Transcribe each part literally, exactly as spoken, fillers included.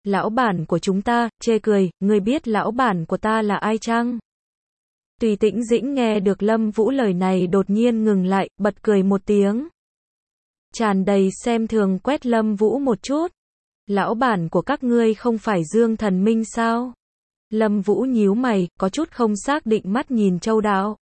Lão bản của chúng ta, chê cười, ngươi biết lão bản của ta là ai chăng? Tùy Tĩnh Dĩnh nghe được Lâm Vũ lời này đột nhiên ngừng lại, bật cười một tiếng. Tràn đầy xem thường quét Lâm Vũ một chút. Lão bản của các ngươi không phải Dương Thần Minh sao? Lâm Vũ nhíu mày, có chút không xác định mắt nhìn Châu Đạo.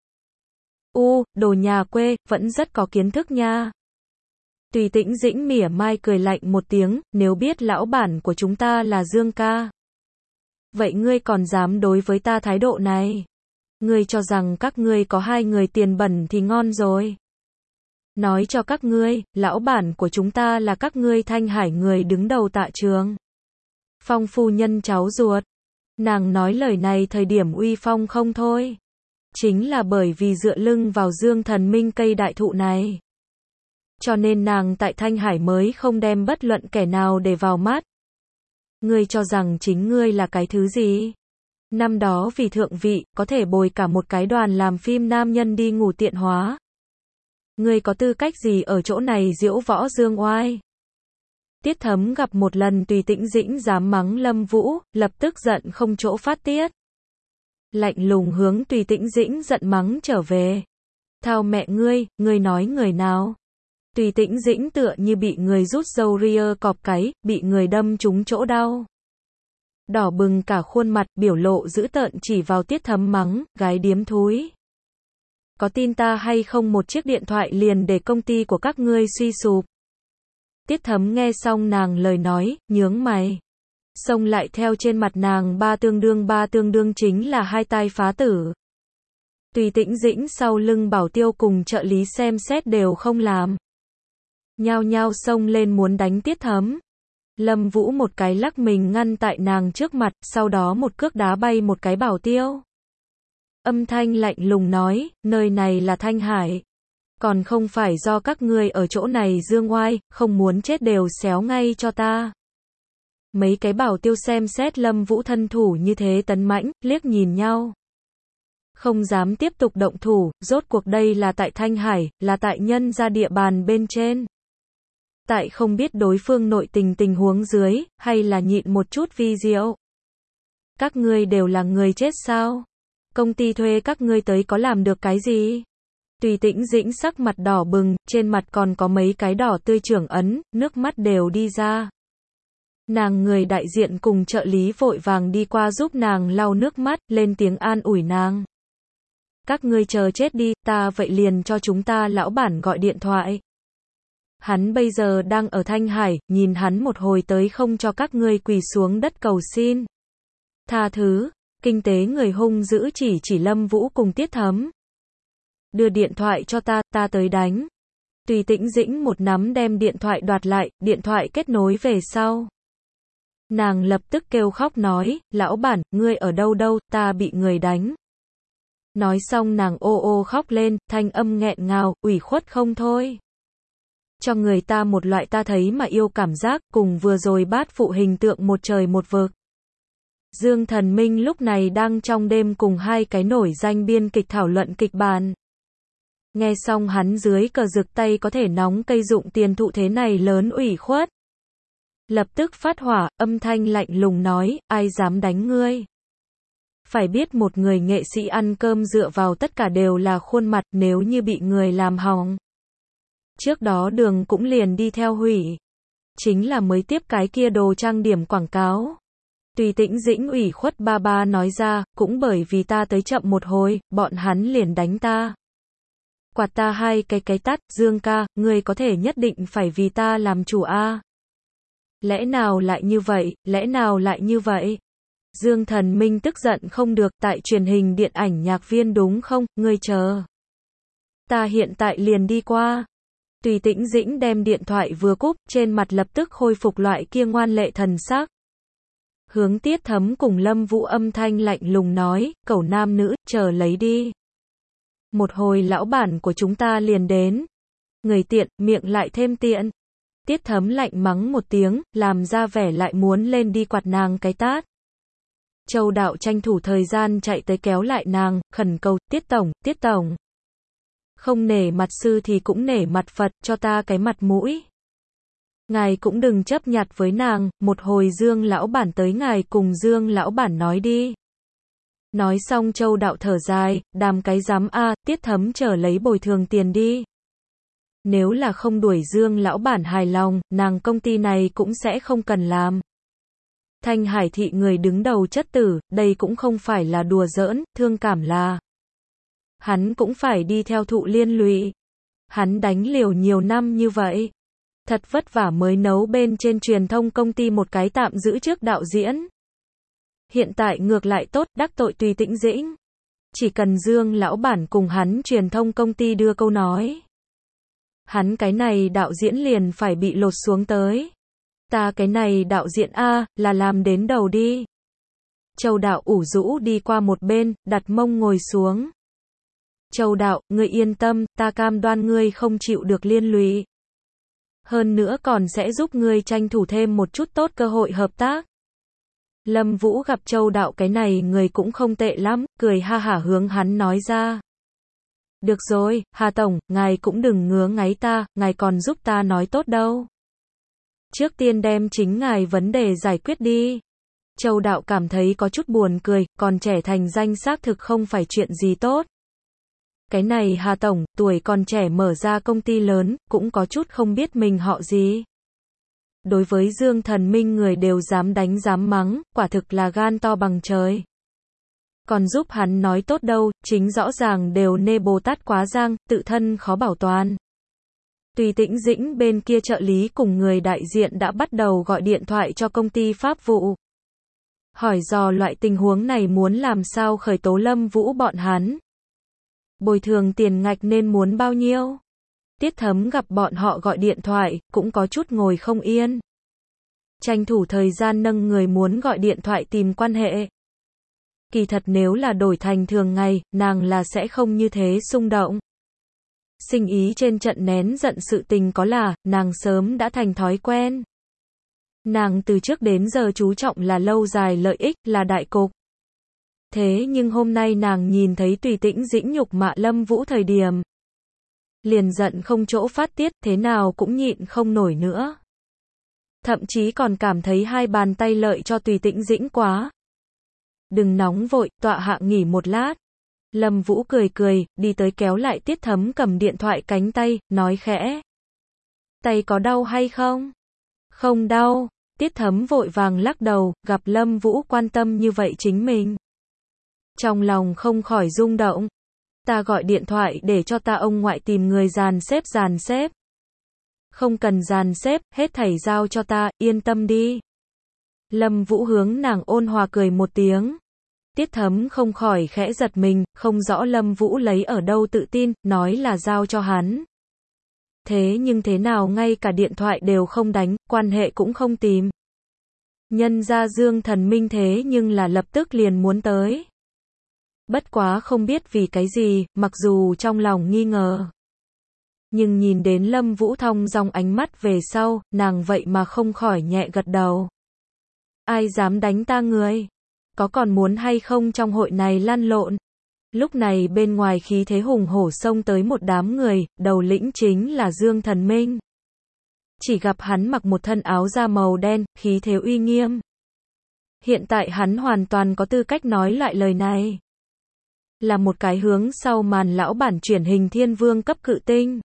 U, đồ nhà quê, vẫn rất có kiến thức nha. Tùy Tĩnh Dĩnh mỉa mai cười lạnh một tiếng, nếu biết lão bản của chúng ta là Dương ca. Vậy ngươi còn dám đối với ta thái độ này? Ngươi cho rằng các ngươi có hai người tiền bẩn thì ngon rồi. Nói cho các ngươi, lão bản của chúng ta là các ngươi Thanh Hải người đứng đầu Tạ Trường. Phong phu nhân cháu ruột. Nàng nói lời này thời điểm uy phong không thôi. Chính là bởi vì dựa lưng vào Dương Thần Minh cây đại thụ này. Cho nên nàng tại Thanh Hải mới không đem bất luận kẻ nào để vào mắt. Ngươi cho rằng chính ngươi là cái thứ gì? Năm đó vì thượng vị, có thể bồi cả một cái đoàn làm phim nam nhân đi ngủ tiện hóa. Ngươi có tư cách gì ở chỗ này diễu võ dương oai? Tiết Thấm gặp một lần Tùy Tĩnh Dĩnh dám mắng Lâm Vũ, lập tức giận không chỗ phát tiết. Lạnh lùng hướng Tùy Tĩnh Dĩnh giận mắng trở về. Thao mẹ ngươi, ngươi nói người nào? Tùy Tĩnh Dĩnh tựa như bị người rút râu ria cọp cái, bị người đâm trúng chỗ đau. Đỏ bừng cả khuôn mặt, biểu lộ dữ tợn chỉ vào Tiết Thấm mắng, gái điếm thúi. Có tin ta hay không một chiếc điện thoại liền để công ty của các ngươi suy sụp. Tiết Thấm nghe xong nàng lời nói, nhướng mày. Xông lại theo trên mặt nàng ba tương đương ba tương đương chính là hai tai phá tử. Tùy Tĩnh Dĩnh sau lưng Bảo Tiêu cùng trợ lý xem xét đều không làm. Nhao nhao xông lên muốn đánh Tiết Thấm. Lâm Vũ một cái lắc mình ngăn tại nàng trước mặt, sau đó một cước đá bay một cái Bảo Tiêu. Âm thanh lạnh lùng nói, nơi này là Thanh Hải. Còn không phải do các ngươi ở chỗ này dương oai, không muốn chết đều xéo ngay cho ta. Mấy cái Bảo Tiêu xem xét Lâm Vũ thân thủ như thế tấn mãnh, liếc nhìn nhau. Không dám tiếp tục động thủ, rốt cuộc đây là tại Thanh Hải, là tại nhân gia địa bàn bên trên. Tại không biết đối phương nội tình tình huống dưới, hay là nhịn một chút vi diệu. Các ngươi đều là người chết sao? Công ty thuê các ngươi tới có làm được cái gì? Tùy Tĩnh Dĩnh sắc mặt đỏ bừng, trên mặt còn có mấy cái đỏ tươi trưởng ấn, nước mắt đều đi ra. Nàng người đại diện cùng trợ lý vội vàng đi qua giúp nàng lau nước mắt, lên tiếng an ủi nàng. Các ngươi chờ chết đi, ta vậy liền cho chúng ta lão bản gọi điện thoại. Hắn bây giờ đang ở Thanh Hải, nhìn hắn một hồi tới không cho các ngươi quỳ xuống đất cầu xin. Tha thứ, kinh tế người hung dữ chỉ chỉ Lâm Vũ cùng Tiết Thấm. Đưa điện thoại cho ta, ta tới đánh. Tùy Tĩnh Dĩnh một nắm đem điện thoại đoạt lại, điện thoại kết nối về sau. Nàng lập tức kêu khóc nói, lão bản, ngươi ở đâu đâu, ta bị người đánh. Nói xong nàng ô ô khóc lên, thanh âm nghẹn ngào, ủy khuất không thôi. Cho người ta một loại ta thấy mà yêu cảm giác, cùng vừa rồi bát phụ hình tượng một trời một vực. Dương Thần Minh lúc này đang trong đêm cùng hai cái nổi danh biên kịch thảo luận kịch bản. Nghe xong hắn dưới cờ rực tay có thể nóng cây dụng tiền thụ thế này lớn ủy khuất. Lập tức phát hỏa, âm thanh lạnh lùng nói, ai dám đánh ngươi? Phải biết một người nghệ sĩ ăn cơm dựa vào tất cả đều là khuôn mặt, nếu như bị người làm hỏng. Trước đó đường cũng liền đi theo hủy. Chính là mới tiếp cái kia đồ trang điểm quảng cáo. Tùy Tĩnh Dĩnh ủy khuất ba ba nói ra, cũng bởi vì ta tới chậm một hồi, bọn hắn liền đánh ta. Quạt ta hai cái cái tát, Dương ca, ngươi có thể nhất định phải vì ta làm chủ a. Lẽ nào lại như vậy, lẽ nào lại như vậy? Dương Thần Minh tức giận không được, tại truyền hình điện ảnh nhạc viên đúng không, ngươi chờ. Ta hiện tại liền đi qua. Tùy Tĩnh Dĩnh đem điện thoại vừa cúp, trên mặt lập tức khôi phục loại kia ngoan lệ thần sắc. Hướng Tiết Thấm cùng Lâm Vũ âm thanh lạnh lùng nói, cẩu nam nữ, chờ lấy đi. Một hồi lão bản của chúng ta liền đến. Người tiện, miệng lại thêm tiện. Tiết Thấm lạnh mắng một tiếng, làm ra vẻ lại muốn lên đi quạt nàng cái tát. Châu Đạo tranh thủ thời gian chạy tới kéo lại nàng, khẩn cầu, Tiết Tổng, Tiết Tổng. Không nể mặt sư thì cũng nể mặt Phật, cho ta cái mặt mũi. Ngài cũng đừng chấp nhặt với nàng, một hồi Dương lão bản tới ngài cùng Dương lão bản nói đi. Nói xong Châu Đạo thở dài, đàm cái dám a, Tiết Thấm chờ lấy bồi thường tiền đi. Nếu là không đuổi Dương lão bản hài lòng, nàng công ty này cũng sẽ không cần làm. Thanh Hải thị người đứng đầu chất tử, đây cũng không phải là đùa giỡn, thương cảm là. Hắn cũng phải đi theo thụ liên lụy. Hắn đánh liều nhiều năm như vậy. Thật vất vả mới nấu bên trên truyền thông công ty một cái tạm giữ trước đạo diễn. Hiện tại ngược lại tốt, đắc tội Tùy Tĩnh Dĩnh. Chỉ cần Dương lão bản cùng hắn truyền thông công ty đưa câu nói. Hắn cái này đạo diễn liền phải bị lột xuống tới. Ta cái này đạo diễn A, là làm đến đầu đi. Châu Đạo ủ rũ đi qua một bên, đặt mông ngồi xuống. Châu Đạo, ngươi yên tâm, ta cam đoan ngươi không chịu được liên lụy. Hơn nữa còn sẽ giúp ngươi tranh thủ thêm một chút tốt cơ hội hợp tác. Lâm Vũ gặp Châu Đạo cái này người cũng không tệ lắm, cười ha hả hướng hắn nói ra. Được rồi, Hà Tổng, ngài cũng đừng ngứa ngáy ta, ngài còn giúp ta nói tốt đâu. Trước tiên đem chính ngài vấn đề giải quyết đi. Châu Đạo cảm thấy có chút buồn cười, còn trẻ thành danh xác thực không phải chuyện gì tốt. Cái này Hà Tổng, tuổi còn trẻ mở ra công ty lớn, cũng có chút không biết mình họ gì. Đối với Dương Thần Minh người đều dám đánh dám mắng, quả thực là gan to bằng trời. Còn giúp hắn nói tốt đâu, chính rõ ràng đều nê Bồ Tát quá giang, tự thân khó bảo toàn. Tùy Tĩnh Dĩnh bên kia trợ lý cùng người đại diện đã bắt đầu gọi điện thoại cho công ty pháp vụ. Hỏi dò loại tình huống này muốn làm sao khởi tố Lâm Vũ bọn hắn. Bồi thường tiền ngạch nên muốn bao nhiêu? Tiết Thấm gặp bọn họ gọi điện thoại, cũng có chút ngồi không yên. Tranh thủ thời gian nâng người muốn gọi điện thoại tìm quan hệ. Kỳ thật nếu là đổi thành thường ngày, nàng là sẽ không như thế xung động. Sinh ý trên trận nén giận sự tình có là, nàng sớm đã thành thói quen. Nàng từ trước đến giờ chú trọng là lâu dài lợi ích, là đại cục. Thế nhưng hôm nay nàng nhìn thấy Tùy Tĩnh Dĩnh nhục mạ Lâm Vũ thời điểm. Liền giận không chỗ phát tiết, thế nào cũng nhịn không nổi nữa. Thậm chí còn cảm thấy hai bàn tay lợi cho Tùy Tĩnh Dĩnh quá. Đừng nóng vội, tọa hạ nghỉ một lát. Lâm Vũ cười cười, đi tới kéo lại Tiết Thấm cầm điện thoại cánh tay, nói khẽ. Tay có đau hay không? Không đau. Tiết Thấm vội vàng lắc đầu, gặp Lâm Vũ quan tâm như vậy chính mình. Trong lòng không khỏi rung động. Ta gọi điện thoại để cho ta ông ngoại tìm người dàn xếp dàn xếp. Không cần dàn xếp, hết thảy giao cho ta, yên tâm đi. Lâm Vũ hướng nàng ôn hòa cười một tiếng. Tiết Thấm không khỏi khẽ giật mình, không rõ Lâm Vũ lấy ở đâu tự tin, nói là giao cho hắn. Thế nhưng thế nào ngay cả điện thoại đều không đánh, quan hệ cũng không tìm. Nhân ra Dương Thần Minh thế nhưng là lập tức liền muốn tới. Bất quá không biết vì cái gì, mặc dù trong lòng nghi ngờ. Nhưng nhìn đến Lâm Vũ thong dong ánh mắt về sau, nàng vậy mà không khỏi nhẹ gật đầu. Ai dám đánh ta người? Có còn muốn hay không trong hội này lăn lộn? Lúc này bên ngoài khí thế hùng hổ xông tới một đám người, đầu lĩnh chính là Dương Thần Minh. Chỉ gặp hắn mặc một thân áo da màu đen, khí thế uy nghiêm. Hiện tại hắn hoàn toàn có tư cách nói lại lời này. Là một cái hướng sau màn lão bản truyền hình thiên vương cấp cự tinh.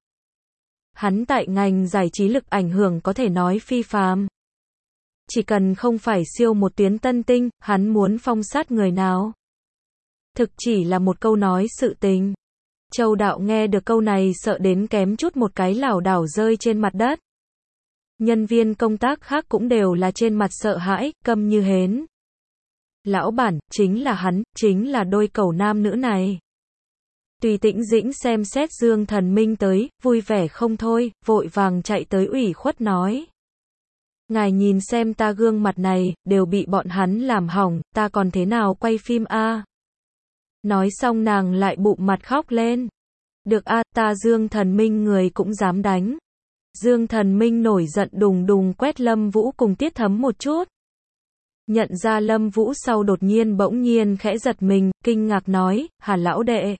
Hắn tại ngành giải trí lực ảnh hưởng có thể nói phi phàm. Chỉ cần không phải siêu một tuyến tân tinh, hắn muốn phong sát người nào. Thực chỉ là một câu nói sự tình. Châu Đạo nghe được câu này sợ đến kém chút một cái lảo đảo rơi trên mặt đất. Nhân viên công tác khác cũng đều là trên mặt sợ hãi, câm như hến. Lão bản, chính là hắn, chính là đôi cẩu nam nữ này. Tùy Tĩnh Dĩnh xem xét Dương Thần Minh tới, vui vẻ không thôi, vội vàng chạy tới ủy khuất nói. Ngài nhìn xem ta gương mặt này, đều bị bọn hắn làm hỏng, ta còn thế nào quay phim a? Nói xong nàng lại bụng mặt khóc lên. Được a, ta Dương Thần Minh người cũng dám đánh. Dương Thần Minh nổi giận đùng đùng quét Lâm Vũ cùng Tiết Thấm một chút. Nhận ra Lâm Vũ sau đột nhiên bỗng nhiên khẽ giật mình, kinh ngạc nói, Hà lão đệ.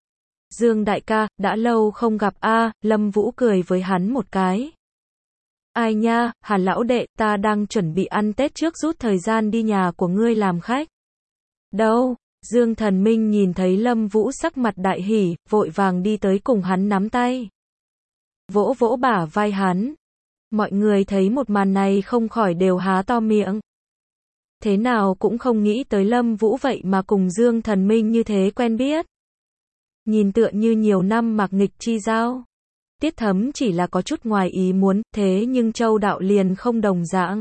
Dương đại ca, đã lâu không gặp a, Lâm Vũ cười với hắn một cái. Ai nha, Hà lão đệ, ta đang chuẩn bị ăn Tết trước rút thời gian đi nhà của ngươi làm khách. Đâu? Dương Thần Minh nhìn thấy Lâm Vũ sắc mặt đại hỉ, vội vàng đi tới cùng hắn nắm tay. Vỗ vỗ bả vai hắn. Mọi người thấy một màn này không khỏi đều há to miệng. Thế nào cũng không nghĩ tới Lâm Vũ vậy mà cùng Dương Thần Minh như thế quen biết. Nhìn tựa như nhiều năm mạc nghịch chi giao. Tiết Thấm chỉ là có chút ngoài ý muốn, thế nhưng Châu Đạo liền không đồng dạng.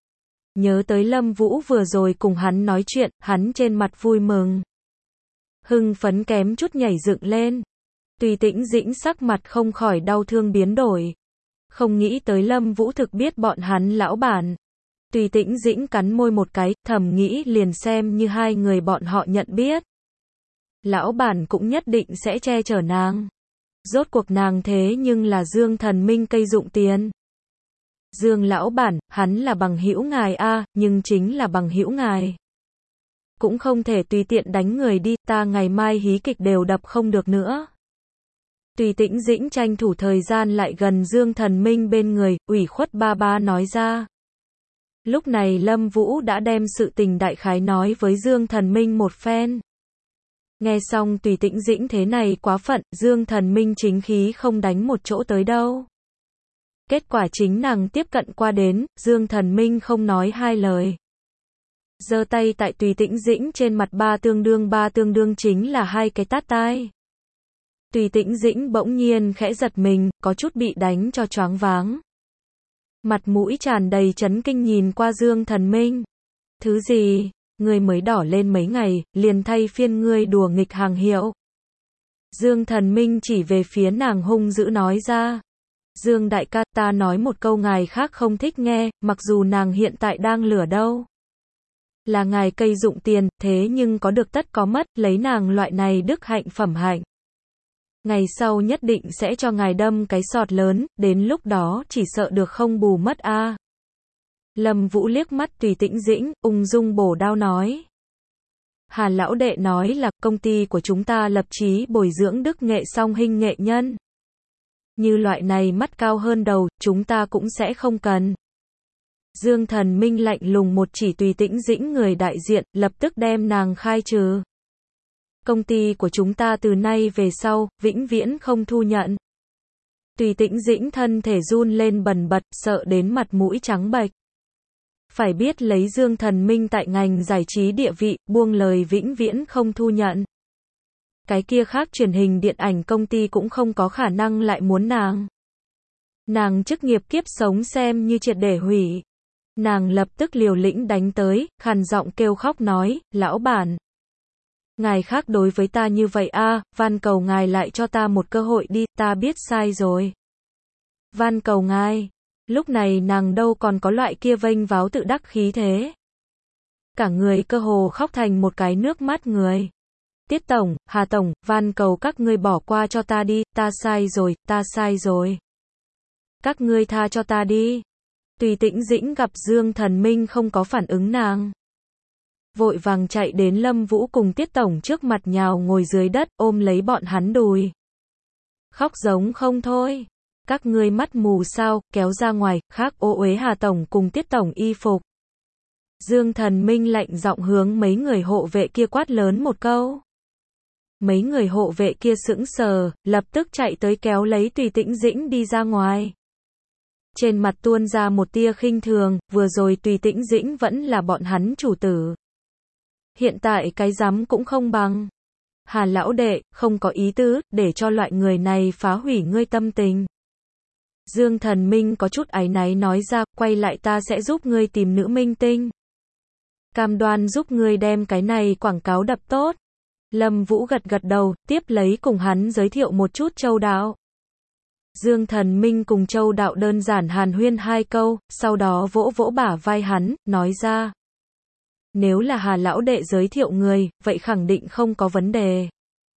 Nhớ tới Lâm Vũ vừa rồi cùng hắn nói chuyện, hắn trên mặt vui mừng. Hưng phấn kém chút nhảy dựng lên. Tùy Tĩnh Dĩnh sắc mặt không khỏi đau thương biến đổi. Không nghĩ tới Lâm Vũ thực biết bọn hắn lão bản. Tùy Tĩnh Dĩnh cắn môi một cái, thầm nghĩ liền xem như hai người bọn họ nhận biết. Lão bản cũng nhất định sẽ che chở nàng. Rốt cuộc nàng thế nhưng là Dương Thần Minh cây dụng tiền. Dương lão bản, hắn là bằng hữu ngài a, nhưng chính là bằng hữu ngài. Cũng không thể tùy tiện đánh người đi, ta ngày mai hí kịch đều đập không được nữa. Tùy Tĩnh Dĩnh tranh thủ thời gian lại gần Dương Thần Minh bên người, ủy khuất ba ba nói ra. Lúc này Lâm Vũ đã đem sự tình đại khái nói với Dương Thần Minh một phen. Nghe xong Tùy Tĩnh Dĩnh thế này quá phận, Dương Thần Minh chính khí không đánh một chỗ tới đâu. Kết quả chính nàng tiếp cận qua đến, Dương Thần Minh không nói hai lời. Giơ tay tại Tùy Tĩnh Dĩnh trên mặt ba tương đương ba tương đương chính là hai cái tát tai. Tùy Tĩnh Dĩnh bỗng nhiên khẽ giật mình, có chút bị đánh cho choáng váng. Mặt mũi tràn đầy chấn kinh nhìn qua Dương Thần Minh. Thứ gì? Ngươi mới đỏ lên mấy ngày, liền thay phiên ngươi đùa nghịch hàng hiệu. Dương Thần Minh chỉ về phía nàng hung dữ nói ra. Dương đại ca, ta nói một câu ngài khác không thích nghe, mặc dù nàng hiện tại đang lửa đâu. Là ngài cây dụng tiền, thế nhưng có được tất có mất, lấy nàng loại này đức hạnh phẩm hạnh. Ngày sau nhất định sẽ cho ngài đâm cái sọt lớn, đến lúc đó chỉ sợ được không bù mất a. À. Lâm Vũ liếc mắt Tùy Tĩnh Dĩnh, ung dung bổ đao nói. Hà lão đệ nói là công ty của chúng ta lập chí bồi dưỡng đức nghệ song hình nghệ nhân. Như loại này mắt cao hơn đầu, chúng ta cũng sẽ không cần. Dương Thần Minh lạnh lùng một chỉ Tùy Tĩnh Dĩnh người đại diện, lập tức đem nàng khai trừ. Công ty của chúng ta từ nay về sau, vĩnh viễn không thu nhận. Tùy Tĩnh Dĩnh thân thể run lên bần bật, sợ đến mặt mũi trắng bệch. Phải biết lấy Dương Thần Minh tại ngành giải trí địa vị, buông lời vĩnh viễn không thu nhận. Cái kia khác truyền hình điện ảnh công ty cũng không có khả năng lại muốn nàng. Nàng chức nghiệp kiếp sống xem như triệt để hủy. Nàng lập tức liều lĩnh đánh tới, khàn giọng kêu khóc nói, lão bản. Ngài khác đối với ta như vậy a, à, van cầu ngài lại cho ta một cơ hội đi, ta biết sai rồi. Van cầu ngài. Lúc này nàng đâu còn có loại kia vênh váo tự đắc khí thế. Cả người cơ hồ khóc thành một cái nước mắt người. Tiết Tổng, Hà Tổng, van cầu các ngươi bỏ qua cho ta đi, ta sai rồi, ta sai rồi. Các ngươi tha cho ta đi. Tùy Tĩnh Dĩnh gặp Dương Thần Minh không có phản ứng nàng. Vội vàng chạy đến Lâm Vũ cùng Tiết Tổng trước mặt nhào ngồi dưới đất, ôm lấy bọn hắn đùi. Khóc giống không thôi. Các ngươi mắt mù sao, kéo ra ngoài, khác ô uế Hà Tổng cùng Tiết Tổng y phục. Dương Thần Minh lạnh giọng hướng mấy người hộ vệ kia quát lớn một câu. Mấy người hộ vệ kia sững sờ, lập tức chạy tới kéo lấy Tùy Tĩnh Dĩnh đi ra ngoài. Trên mặt tuôn ra một tia khinh thường, vừa rồi Tùy Tĩnh Dĩnh vẫn là bọn hắn chủ tử. Hiện tại cái dám cũng không bằng. Hà lão đệ, không có ý tứ, để cho loại người này phá hủy ngươi tâm tình. Dương Thần Minh có chút áy náy nói ra, quay lại ta sẽ giúp ngươi tìm nữ minh tinh. Cam đoan giúp ngươi đem cái này quảng cáo đập tốt. Lâm Vũ gật gật đầu, tiếp lấy cùng hắn giới thiệu một chút Châu Đạo. Dương Thần Minh cùng Châu Đạo đơn giản hàn huyên hai câu, sau đó vỗ vỗ bả vai hắn, nói ra. Nếu là Hà lão đệ giới thiệu người, vậy khẳng định không có vấn đề.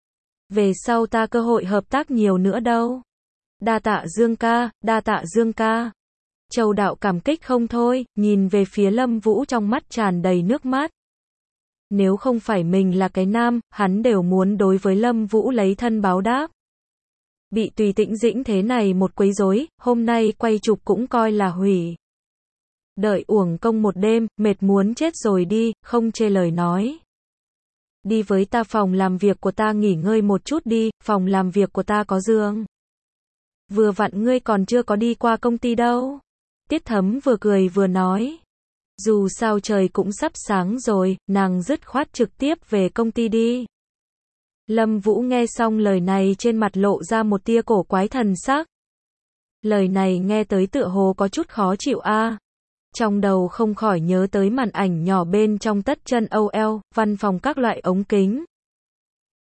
Về sau ta cơ hội hợp tác nhiều nữa đâu. Đa tạ Dương ca, đa tạ Dương ca. Châu Đạo cảm kích không thôi, nhìn về phía Lâm Vũ trong mắt tràn đầy nước mắt. Nếu không phải mình là cái nam, hắn đều muốn đối với Lâm Vũ lấy thân báo đáp. Bị Tùy Tĩnh Dĩnh thế này một quấy rối, hôm nay quay chụp cũng coi là hủy. Đợi uổng công một đêm, mệt muốn chết rồi đi, không chê lời nói. Đi với ta phòng làm việc của ta nghỉ ngơi một chút đi, phòng làm việc của ta có giường. Vừa vặn ngươi còn chưa có đi qua công ty đâu. Tiết Thấm vừa cười vừa nói. Dù sao trời cũng sắp sáng rồi, nàng dứt khoát trực tiếp về công ty đi. Lâm Vũ nghe xong lời này trên mặt lộ ra một tia cổ quái thần sắc. Lời này nghe tới tựa hồ có chút khó chịu a. Trong đầu không khỏi nhớ tới màn ảnh nhỏ bên trong tất chân ô lờ, văn phòng các loại ống kính.